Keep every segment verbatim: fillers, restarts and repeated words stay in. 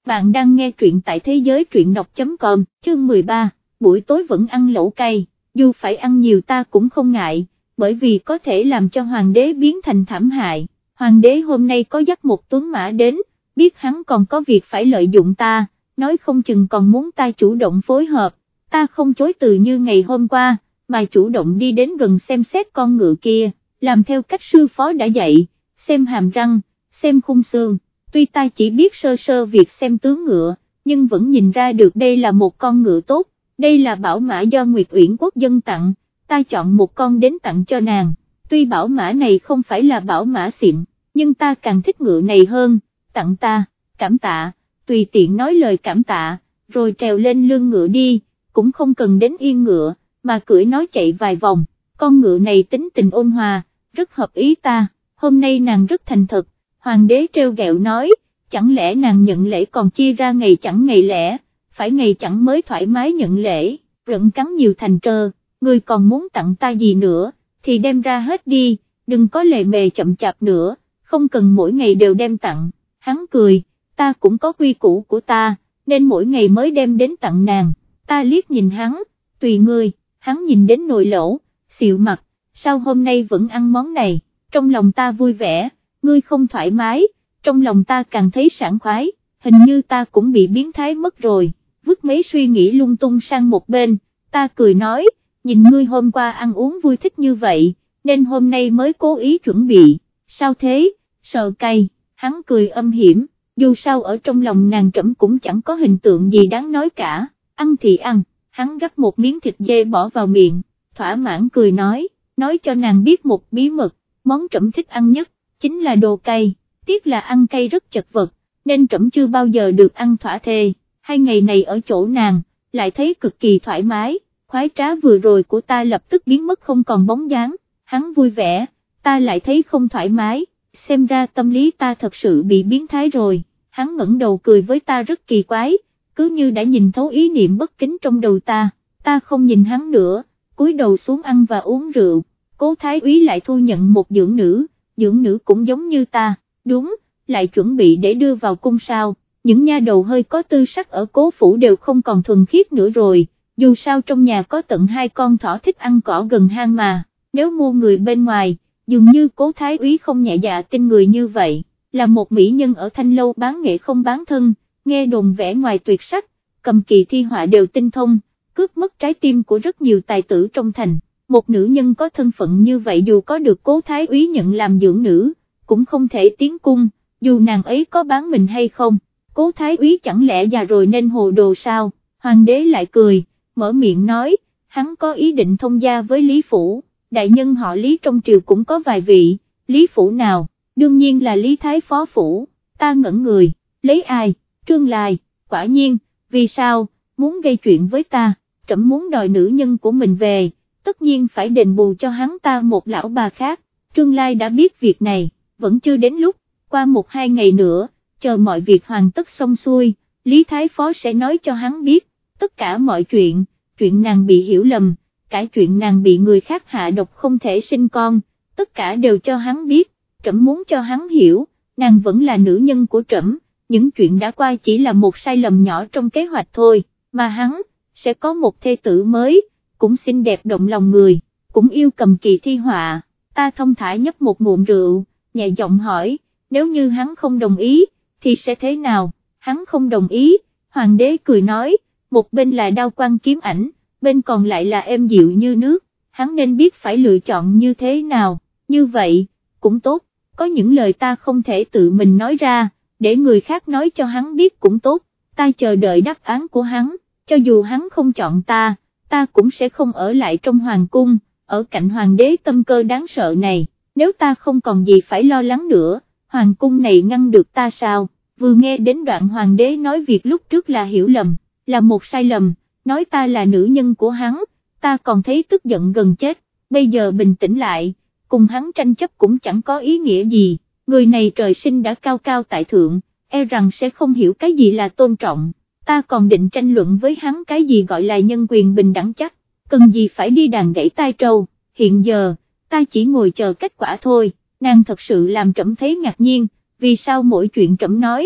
bạn đang nghe truyện tại thế giới truyện đọc chấm com, chương mười ba, buổi tối vẫn ăn lẩu cay, dù phải ăn nhiều ta cũng không ngại, bởi vì có thể làm cho hoàng đế biến thành thảm hại. Hoàng đế hôm nay có dắt một tuấn mã đến, biết hắn còn có việc phải lợi dụng ta, nói không chừng còn muốn ta chủ động phối hợp, ta không chối từ như ngày hôm qua, mà chủ động đi đến gần xem xét con ngựa kia, làm theo cách sư phó đã dạy, xem hàm răng, xem khung xương, tuy ta chỉ biết sơ sơ việc xem tướng ngựa, nhưng vẫn nhìn ra được đây là một con ngựa tốt, đây là bảo mã do Nguyệt Uyển quốc dân tặng, ta chọn một con đến tặng cho nàng, tuy bảo mã này không phải là bảo mã xịn, nhưng ta càng thích ngựa này hơn, tặng ta, cảm tạ, tùy tiện nói lời cảm tạ, rồi trèo lên lưng ngựa đi, cũng không cần đến yên ngựa, mà cưỡi nó chạy vài vòng, con ngựa này tính tình ôn hòa, rất hợp ý ta, hôm nay nàng rất thành thật, hoàng đế trêu ghẹo nói, chẳng lẽ nàng nhận lễ còn chia ra ngày chẳng ngày lẻ, phải ngày chẳng mới thoải mái nhận lễ, rận cắn nhiều thành trơ, người còn muốn tặng ta gì nữa, thì đem ra hết đi, đừng có lề mề chậm chạp nữa, không cần mỗi ngày đều đem tặng, hắn cười, ta cũng có quy củ của ta, nên mỗi ngày mới đem đến tặng nàng, ta liếc nhìn hắn, tùy ngươi, hắn nhìn đến nồi lẩu, xịu mặt, sao hôm nay vẫn ăn món này, trong lòng ta vui vẻ, ngươi không thoải mái, trong lòng ta càng thấy sảng khoái, hình như ta cũng bị biến thái mất rồi, vứt mấy suy nghĩ lung tung sang một bên, ta cười nói, nhìn ngươi hôm qua ăn uống vui thích như vậy, nên hôm nay mới cố ý chuẩn bị, sao thế, sợ cay, hắn cười âm hiểm, dù sao ở trong lòng nàng Trẫm cũng chẳng có hình tượng gì đáng nói cả, ăn thì ăn, hắn gắp một miếng thịt dê bỏ vào miệng, thỏa mãn cười nói, nói cho nàng biết một bí mật, món Trẫm thích ăn nhất, chính là đồ cay, tiếc là ăn cay rất chật vật, nên Trẫm chưa bao giờ được ăn thỏa thê, hai ngày này ở chỗ nàng, lại thấy cực kỳ thoải mái, khoái trá vừa rồi của ta lập tức biến mất không còn bóng dáng, hắn vui vẻ, ta lại thấy không thoải mái, xem ra tâm lý ta thật sự bị biến thái rồi, hắn ngẩng đầu cười với ta rất kỳ quái, cứ như đã nhìn thấu ý niệm bất kính trong đầu ta, ta không nhìn hắn nữa, cúi đầu xuống ăn và uống rượu, Cố Thái úy lại thu nhận một dưỡng nữ, dưỡng nữ cũng giống như ta, đúng, lại chuẩn bị để đưa vào cung sao, những nha đầu hơi có tư sắc ở Cố phủ đều không còn thuần khiết nữa rồi, dù sao trong nhà có tận hai con thỏ thích ăn cỏ gần hang mà, nếu mua người bên ngoài, dường như Cố Thái úy không nhẹ dạ tin người như vậy, là một mỹ nhân ở Thanh Lâu bán nghệ không bán thân, nghe đồn vẻ ngoài tuyệt sắc, cầm kỳ thi họa đều tinh thông, cướp mất trái tim của rất nhiều tài tử trong thành. Một nữ nhân có thân phận như vậy dù có được Cố Thái úy nhận làm dưỡng nữ, cũng không thể tiến cung, dù nàng ấy có bán mình hay không, Cố Thái úy chẳng lẽ già rồi nên hồ đồ sao, hoàng đế lại cười, mở miệng nói, hắn có ý định thông gia với Lý Phủ, đại nhân họ Lý trong triều cũng có vài vị, Lý Phủ nào, đương nhiên là Lý Thái Phó Phủ, ta ngẩn người, lấy ai, Trương Lai, quả nhiên, vì sao, muốn gây chuyện với ta, Trẫm muốn đòi nữ nhân của mình về, tất nhiên phải đền bù cho hắn ta một lão bà khác, Trương Lai đã biết việc này, vẫn chưa đến lúc, qua một hai ngày nữa, chờ mọi việc hoàn tất xong xuôi, Lý Thái Phó sẽ nói cho hắn biết, tất cả mọi chuyện, chuyện nàng bị hiểu lầm, cả chuyện nàng bị người khác hạ độc không thể sinh con, tất cả đều cho hắn biết, Trẫm muốn cho hắn hiểu, nàng vẫn là nữ nhân của Trẫm, những chuyện đã qua chỉ là một sai lầm nhỏ trong kế hoạch thôi, mà hắn, sẽ có một thê tử mới, cũng xinh đẹp động lòng người, cũng yêu cầm kỳ thi họa, ta thông thả nhấp một ngụm rượu, nhẹ giọng hỏi, nếu như hắn không đồng ý, thì sẽ thế nào, hắn không đồng ý, hoàng đế cười nói, một bên là đao quan kiếm ảnh, bên còn lại là êm dịu như nước, hắn nên biết phải lựa chọn như thế nào, như vậy, cũng tốt, có những lời ta không thể tự mình nói ra, để người khác nói cho hắn biết cũng tốt, ta chờ đợi đáp án của hắn, cho dù hắn không chọn ta, ta cũng sẽ không ở lại trong hoàng cung, ở cạnh hoàng đế tâm cơ đáng sợ này, nếu ta không còn gì phải lo lắng nữa, hoàng cung này ngăn được ta sao, vừa nghe đến đoạn hoàng đế nói việc lúc trước là hiểu lầm, là một sai lầm, nói ta là nữ nhân của hắn, ta còn thấy tức giận gần chết, bây giờ bình tĩnh lại, cùng hắn tranh chấp cũng chẳng có ý nghĩa gì, người này trời sinh đã cao cao tại thượng, e rằng sẽ không hiểu cái gì là tôn trọng. Ta còn định tranh luận với hắn cái gì gọi là nhân quyền bình đẳng chắc, cần gì phải đi đàn gãy tai trâu, hiện giờ, ta chỉ ngồi chờ kết quả thôi, nàng thật sự làm Trẫm thấy ngạc nhiên, vì sao mỗi chuyện Trẫm nói,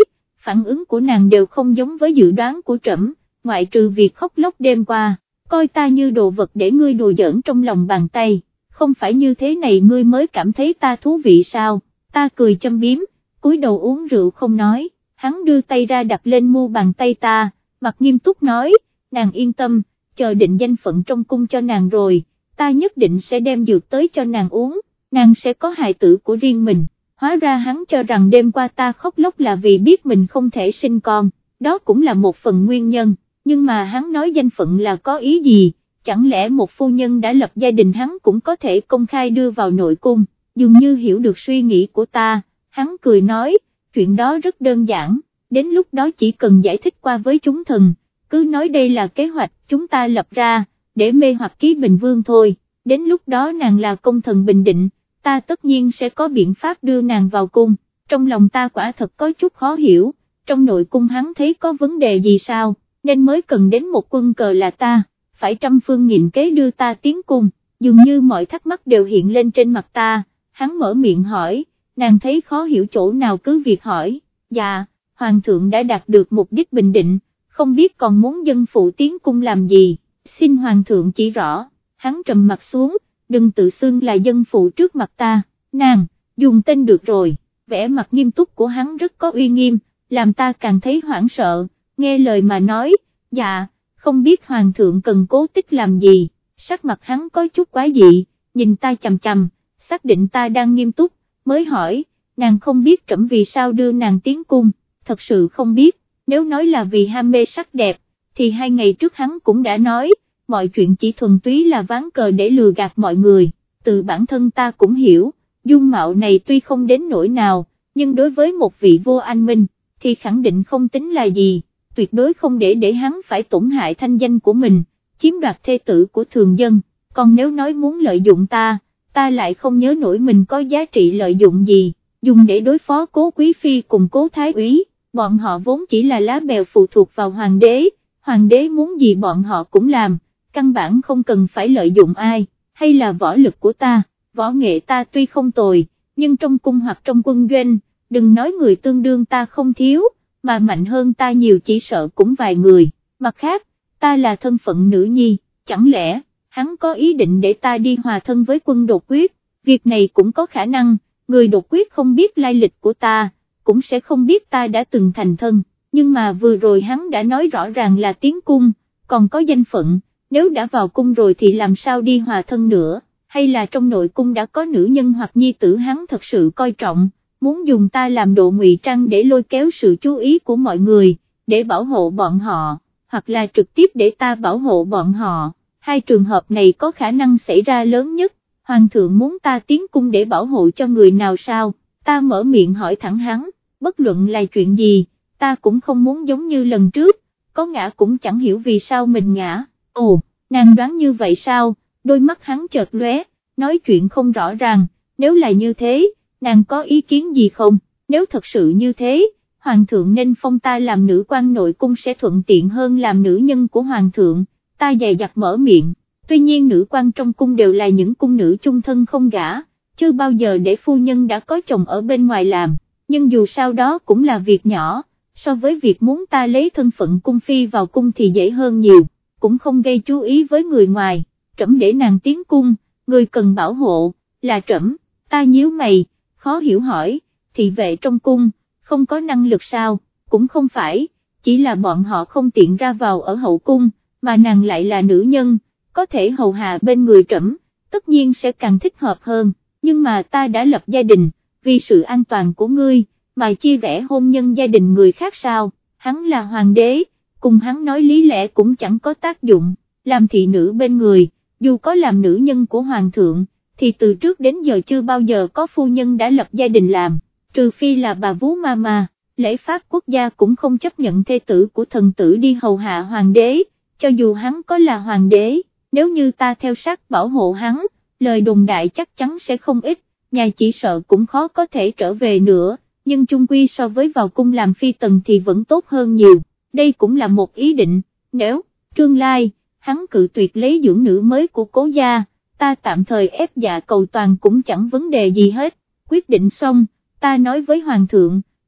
phản ứng của nàng đều không giống với dự đoán của trẫm, ngoại trừ việc khóc lóc đêm qua, coi ta như đồ vật để ngươi đùa giỡn trong lòng bàn tay, không phải như thế này ngươi mới cảm thấy ta thú vị sao, ta cười châm biếm, cúi đầu uống rượu không nói, hắn đưa tay ra đặt lên mu bàn tay ta, mặt nghiêm túc nói, nàng yên tâm, chờ định danh phận trong cung cho nàng rồi, ta nhất định sẽ đem dược tới cho nàng uống, nàng sẽ có hài tử của riêng mình. Hóa ra hắn cho rằng đêm qua ta khóc lóc là vì biết mình không thể sinh con, đó cũng là một phần nguyên nhân, nhưng mà hắn nói danh phận là có ý gì, chẳng lẽ một phu nhân đã lập gia đình hắn cũng có thể công khai đưa vào nội cung, dường như hiểu được suy nghĩ của ta, hắn cười nói, chuyện đó rất đơn giản, đến lúc đó chỉ cần giải thích qua với chúng thần, cứ nói đây là kế hoạch chúng ta lập ra, để mê hoặc Ký Bình Vương thôi, đến lúc đó nàng là công thần bình định, ta tất nhiên sẽ có biện pháp đưa nàng vào cung, trong lòng ta quả thật có chút khó hiểu, trong nội cung hắn thấy có vấn đề gì sao, nên mới cần đến một quân cờ là ta, phải trăm phương nghìn kế đưa ta tiến cung, dường như mọi thắc mắc đều hiện lên trên mặt ta, hắn mở miệng hỏi, nàng thấy khó hiểu chỗ nào cứ việc hỏi, dạ, hoàng thượng đã đạt được mục đích bình định, không biết còn muốn dân phụ tiến cung làm gì, xin hoàng thượng chỉ rõ, hắn trầm mặt xuống, đừng tự xưng là dân phụ trước mặt ta, nàng, dùng tên được rồi, vẻ mặt nghiêm túc của hắn rất có uy nghiêm, làm ta càng thấy hoảng sợ, nghe lời mà nói, dạ, không biết hoàng thượng cần cố tích làm gì, sắc mặt hắn có chút quá dị, nhìn ta chằm chằm, xác định ta đang nghiêm túc, mới hỏi, nàng không biết trẫm vì sao đưa nàng tiến cung, thật sự không biết, nếu nói là vì ham mê sắc đẹp, thì hai ngày trước hắn cũng đã nói, mọi chuyện chỉ thuần túy là ván cờ để lừa gạt mọi người, từ bản thân ta cũng hiểu, dung mạo này tuy không đến nỗi nào, nhưng đối với một vị vua anh minh, thì khẳng định không tính là gì, tuyệt đối không để để hắn phải tổn hại thanh danh của mình, chiếm đoạt thê tử của thường dân, còn nếu nói muốn lợi dụng ta, ta lại không nhớ nổi mình có giá trị lợi dụng gì, dùng để đối phó Cố Quý Phi cùng Cố Thái Úy, bọn họ vốn chỉ là lá bèo phụ thuộc vào hoàng đế, hoàng đế muốn gì bọn họ cũng làm, căn bản không cần phải lợi dụng ai, hay là võ lực của ta, võ nghệ ta tuy không tồi, nhưng trong cung hoặc trong quân doanh, đừng nói người tương đương ta không thiếu, mà mạnh hơn ta nhiều chỉ sợ cũng vài người, mặt khác, ta là thân phận nữ nhi, chẳng lẽ, hắn có ý định để ta đi hòa thân với quân đột quyết, việc này cũng có khả năng, người đột quyết không biết lai lịch của ta, cũng sẽ không biết ta đã từng thành thân, nhưng mà vừa rồi hắn đã nói rõ ràng là tiến cung, còn có danh phận, nếu đã vào cung rồi thì làm sao đi hòa thân nữa, hay là trong nội cung đã có nữ nhân hoặc nhi tử hắn thật sự coi trọng, muốn dùng ta làm độ ngụy trang để lôi kéo sự chú ý của mọi người, để bảo hộ bọn họ, hoặc là trực tiếp để ta bảo hộ bọn họ, hai trường hợp này có khả năng xảy ra lớn nhất, hoàng thượng muốn ta tiến cung để bảo hộ cho người nào sao, ta mở miệng hỏi thẳng hắn, bất luận là chuyện gì, ta cũng không muốn giống như lần trước, có ngã cũng chẳng hiểu vì sao mình ngã, ồ, nàng đoán như vậy sao, đôi mắt hắn chợt lóe, nói chuyện không rõ ràng, nếu là như thế, nàng có ý kiến gì không, nếu thật sự như thế, hoàng thượng nên phong ta làm nữ quan nội cung sẽ thuận tiện hơn làm nữ nhân của hoàng thượng, ta dày dặt mở miệng, tuy nhiên nữ quan trong cung đều là những cung nữ chung thân không gả, chưa bao giờ để phu nhân đã có chồng ở bên ngoài làm, nhưng dù sao đó cũng là việc nhỏ, so với việc muốn ta lấy thân phận cung phi vào cung thì dễ hơn nhiều, cũng không gây chú ý với người ngoài, trẫm để nàng tiến cung, người cần bảo hộ, là trẫm, ta nhíu mày, khó hiểu hỏi, thị vệ trong cung, không có năng lực sao, cũng không phải, chỉ là bọn họ không tiện ra vào ở hậu cung, mà nàng lại là nữ nhân, có thể hầu hạ bên người trẫm, tất nhiên sẽ càng thích hợp hơn, nhưng mà ta đã lập gia đình, vì sự an toàn của ngươi, mà chia rẽ hôn nhân gia đình người khác sao, hắn là hoàng đế, cùng hắn nói lý lẽ cũng chẳng có tác dụng, làm thị nữ bên người, dù có làm nữ nhân của hoàng thượng, thì từ trước đến giờ chưa bao giờ có phu nhân đã lập gia đình làm, trừ phi là bà vú Mama, lễ pháp quốc gia cũng không chấp nhận thê tử của thần tử đi hầu hạ hoàng đế, cho dù hắn có là hoàng đế, nếu như ta theo sát bảo hộ hắn, lời đồn đại chắc chắn sẽ không ít, nhà chỉ sợ cũng khó có thể trở về nữa, nhưng chung quy so với vào cung làm phi tần thì vẫn tốt hơn nhiều, đây cũng là một ý định, nếu, tương lai, hắn cự tuyệt lấy dưỡng nữ mới của Cố gia, ta tạm thời ép dạ cầu toàn cũng chẳng vấn đề gì hết, quyết định xong, ta nói với hoàng thượng,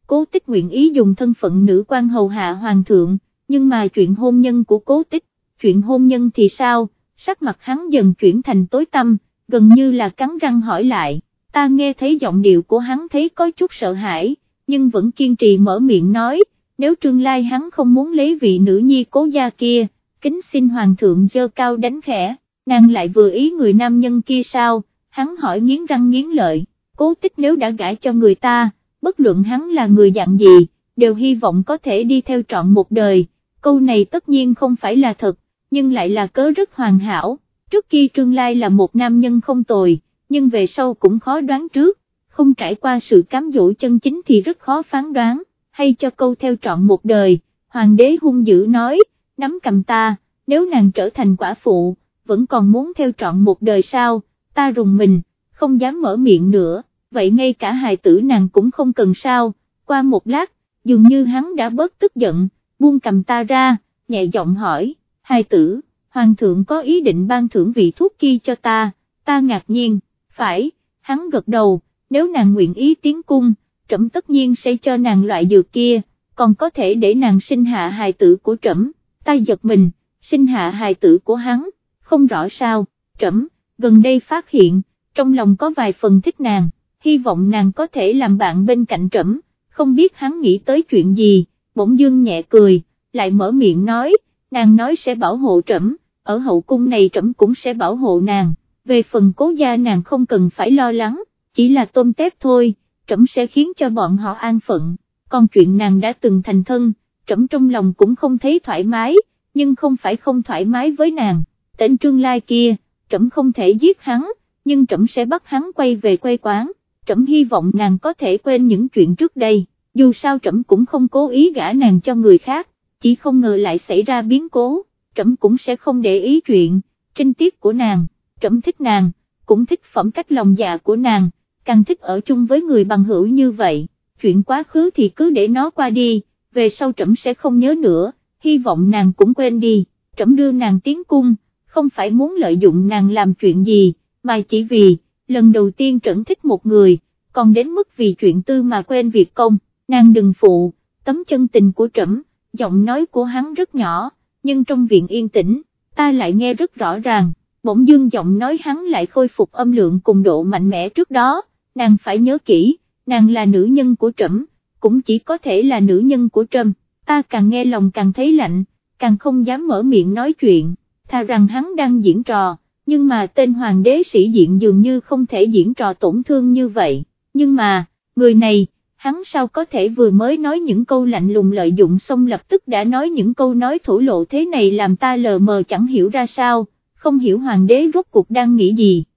Cố Tích nguyện ý dùng thân phận nữ quan hầu hạ hoàng thượng, nhưng mà chuyện hôn nhân của Cố Tích, chuyện hôn nhân thì sao? Sắc mặt hắn dần chuyển thành tối tăm, gần như là cắn răng hỏi lại. Ta nghe thấy giọng điệu của hắn thấy có chút sợ hãi, nhưng vẫn kiên trì mở miệng nói, nếu tương lai hắn không muốn lấy vị nữ nhi Cố gia kia, kính xin hoàng thượng giơ cao đánh khẽ. Nàng lại vừa ý người nam nhân kia sao? Hắn hỏi nghiến răng nghiến lợi. Cố Tích nếu đã gả cho người ta, bất luận hắn là người dạng gì, đều hy vọng có thể đi theo trọn một đời. Câu này tất nhiên không phải là thật, nhưng lại là cớ rất hoàn hảo. Trước kia Trương Lai là một nam nhân không tồi, nhưng về sau cũng khó đoán trước, không trải qua sự cám dỗ chân chính thì rất khó phán đoán. Hay cho câu theo trọn một đời, hoàng đế hung dữ nói, nắm cầm ta, nếu nàng trở thành quả phụ, vẫn còn muốn theo trọn một đời sao? Ta rùng mình, không dám mở miệng nữa. Vậy ngay cả hài tử nàng cũng không cần sao? Qua một lát, dường như hắn đã bớt tức giận, buông cầm ta ra, nhẹ giọng hỏi, hài tử, hoàng thượng có ý định ban thưởng vị thuốc kia cho ta? Ta ngạc nhiên, phải, hắn gật đầu, nếu nàng nguyện ý tiến cung, trẫm tất nhiên sẽ cho nàng loại dược kia, còn có thể để nàng sinh hạ hài tử của trẫm. Ta giật mình, sinh hạ hài tử của hắn, không rõ sao, trẫm gần đây phát hiện, trong lòng có vài phần thích nàng, hy vọng nàng có thể làm bạn bên cạnh trẫm. Không biết hắn nghĩ tới chuyện gì, bỗng dưng nhẹ cười, lại mở miệng nói, nàng nói sẽ bảo hộ trẫm, ở hậu cung này trẫm cũng sẽ bảo hộ nàng, về phần Cố gia nàng không cần phải lo lắng, chỉ là tôm tép thôi, trẫm sẽ khiến cho bọn họ an phận, còn chuyện nàng đã từng thành thân, trẫm trong lòng cũng không thấy thoải mái, nhưng không phải không thoải mái với nàng. Tên Trương Lai kia, trẫm không thể giết hắn, nhưng trẫm sẽ bắt hắn quay về quê quán. Trẫm hy vọng nàng có thể quên những chuyện trước đây, dù sao trẫm cũng không cố ý gả nàng cho người khác, chỉ không ngờ lại xảy ra biến cố, trẫm cũng sẽ không để ý chuyện trinh tiết của nàng. Trẫm thích nàng, cũng thích phẩm cách lòng dạ của nàng, càng thích ở chung với người bằng hữu như vậy. Chuyện quá khứ thì cứ để nó qua đi, về sau trẫm sẽ không nhớ nữa, hy vọng nàng cũng quên đi. Trẫm đưa nàng tiến cung, không phải muốn lợi dụng nàng làm chuyện gì, mà chỉ vì, lần đầu tiên trẫm thích một người, còn đến mức vì chuyện tư mà quên việc công. Nàng đừng phụ, tấm chân tình của trẫm. Giọng nói của hắn rất nhỏ, nhưng trong viện yên tĩnh, ta lại nghe rất rõ ràng. Bỗng dưng giọng nói hắn lại khôi phục âm lượng cùng độ mạnh mẽ trước đó, nàng phải nhớ kỹ, nàng là nữ nhân của trẫm, cũng chỉ có thể là nữ nhân của trẫm. Ta càng nghe lòng càng thấy lạnh, càng không dám mở miệng nói chuyện, thà rằng hắn đang diễn trò, nhưng mà tên hoàng đế sĩ diện dường như không thể diễn trò tổn thương như vậy. Nhưng mà, người này, hắn sao có thể vừa mới nói những câu lạnh lùng lợi dụng xong lập tức đã nói những câu nói thổ lộ thế này, làm ta lờ mờ chẳng hiểu ra sao, không hiểu hoàng đế rốt cuộc đang nghĩ gì.